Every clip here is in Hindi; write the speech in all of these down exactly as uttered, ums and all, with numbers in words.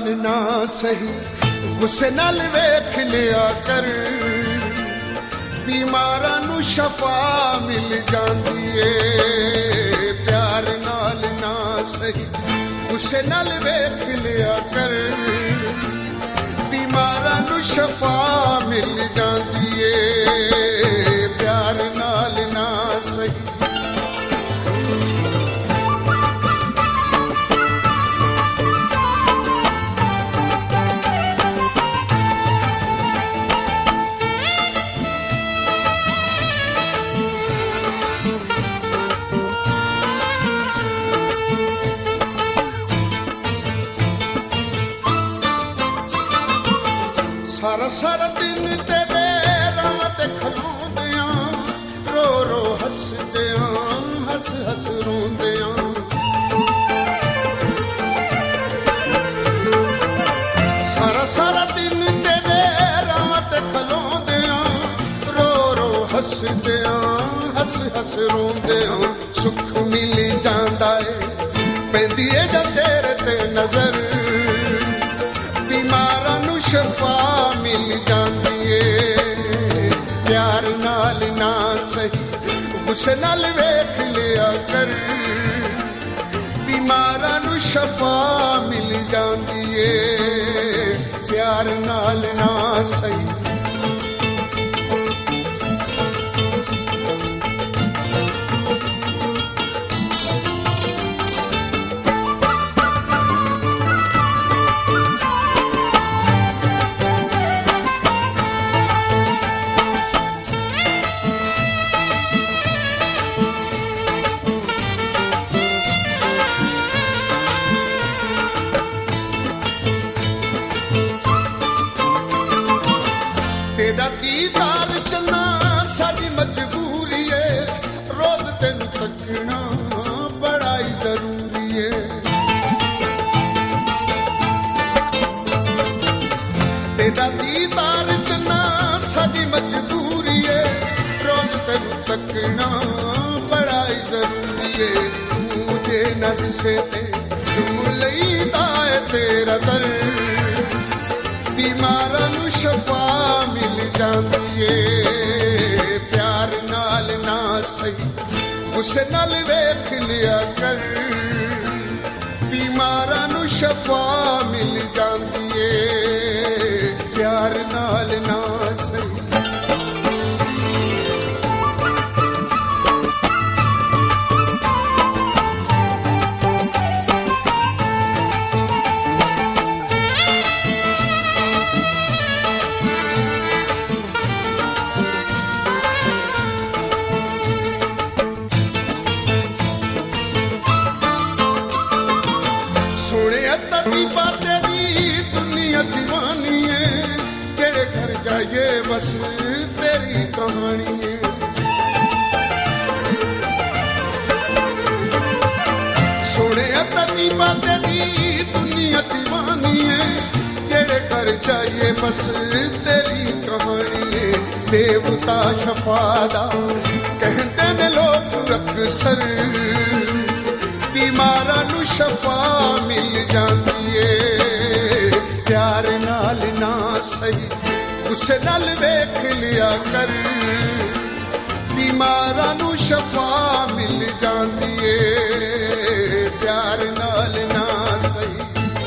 ना सही गुस्से नाल वेख लिया कर बीमारां नू शफा मिल जांदी ए प्यार नाल ना सही गुस्से नाल वेख लिया कर बीमारां नू शफा मिल जांदी ए प्यार नाल ना सही सारा सारा दिन तेरे राह ते खलोंदियां रो रो हसदियां हस हस रोंदियां सारा सारा दिन तेरे राह ते खलोंदियां रो रो हसदियां हस हस रोंदियां सुख मिल जांदा ए पैंदी ए जा तेरे ते नजर बीमारां नू शफा मिल जांदी ए प्यार नाल ना सही गुस्से नाल वेख लिया कर बीमारां नू शफा मिल जांदी ए प्यार नाल ना सही तेरा दीदार चलना साडी मजबूरी है रोज तेन तकना बड़ा ही जरूरी है तेरा दीदार चलना साडी मजबूरी है रोज तेन तकना बड़ा ही जरूरी है मुझे नज़े ते तुम लईदा है तेरा दर बीमारां नू शफा मिल जांदी ए प्यार नाल ना सही गुस्से नाल वेख लिया कर बीमारां नू शफा मिल जांदी ए प्यार नाल ना सही तबीबा तेरी दुनिया दीवानी है तेरे घर जाइए बस तेरी कहानी है सोने तबीबा तेरी दुनिया दीवानी है तेरे घर जाइए बस तेरी कहानी है देवता शफादा कहते ने लोग अक्सर बीमारां नू शफा मिल जांदी ए प्यार नाल ना सही गुस्से नाल वेख लिया कर बीमारां नू शफा मिल जांदी ए प्यार नाल ना सही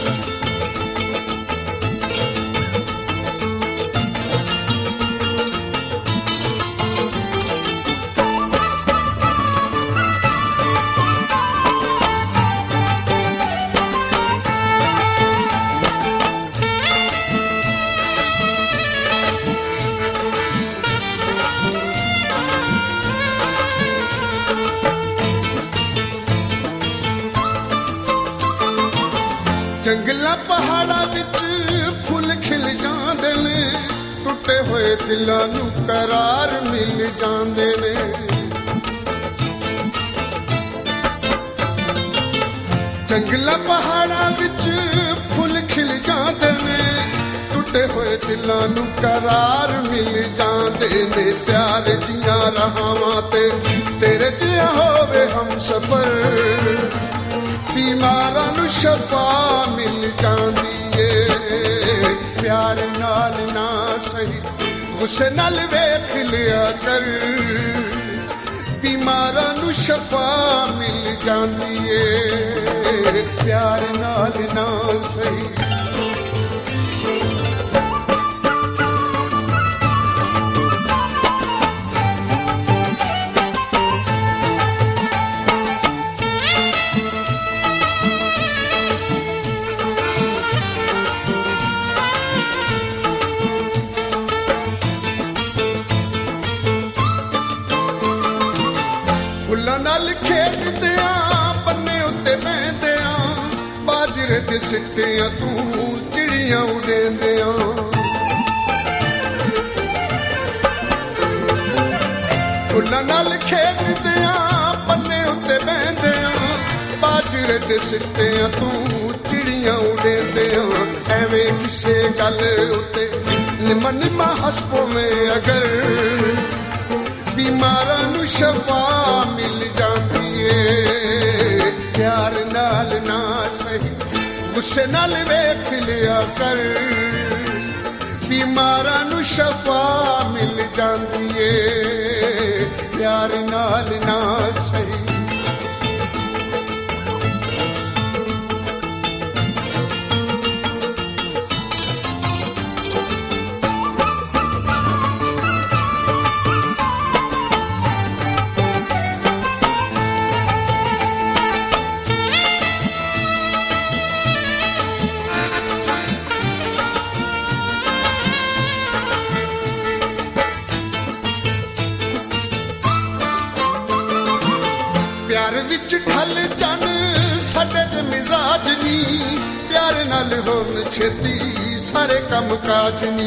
जंगला पहाड़ा विच फुल खिल जांदे ने टुटे होए दिलां नू करार मिल जांदे ने जंगला पहाड़ा विच फुल खिल जांदे ने टुटे होए दिलां नू करार मिल जांदे ने प्यार दियां राहां ते तेरे जिहा होवे हम सफर बीमारां नू शफा मिल जांदी ए ਗੁੱਸੇ ਨਾਲ ਵੇਖ ਲਿਆ ਕਰ बीमारां नूं शफा मिल जांदी ਏ प्यार नाल ना सही फुल्लां नाल खेडदियां बन्ने उत्ते बहंदियां बाजरे दे सिट्टियां तू चिड़ियां उडेंदियां फुल्लां नाल खेडदियां बन्ने उत्ते बहंदियां बाजरे दे सिट्टियां तू चिड़ियां उडेंदियां एवें किसे गल उत्ते निम्मा निम्मा हस पवें अगर बीमारां नूं शफा मिल जांदी ਏ प्यार नाल ना सही गुस्से नाल वेख लिया कर बीमारां नूं शफा मिल जांदी ਏ प्यार नाल ना सही प्यार विच ढल जन साडे ते मिजाज नी प्यार नाल होन छेती सारे कम काज नी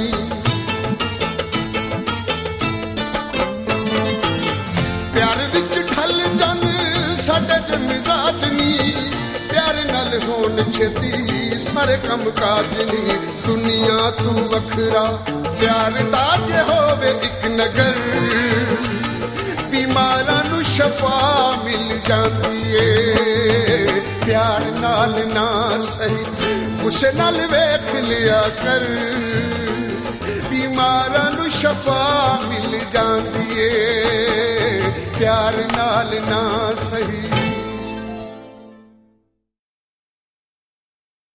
प्यार विच ढल जन साडे ते मिजाज नी प्यार नाल होन छेती सारे कम काज नी दुनिया तू वखरा प्यार दा जे होवे इक नगर बीमारां नूं शफा मिल जांदी ਏ प्यार नाल ना सही गुस्से नाल वेख लिया कर बीमारां नूं शफा मिल जांदी ਏ प्यार नाल ना सही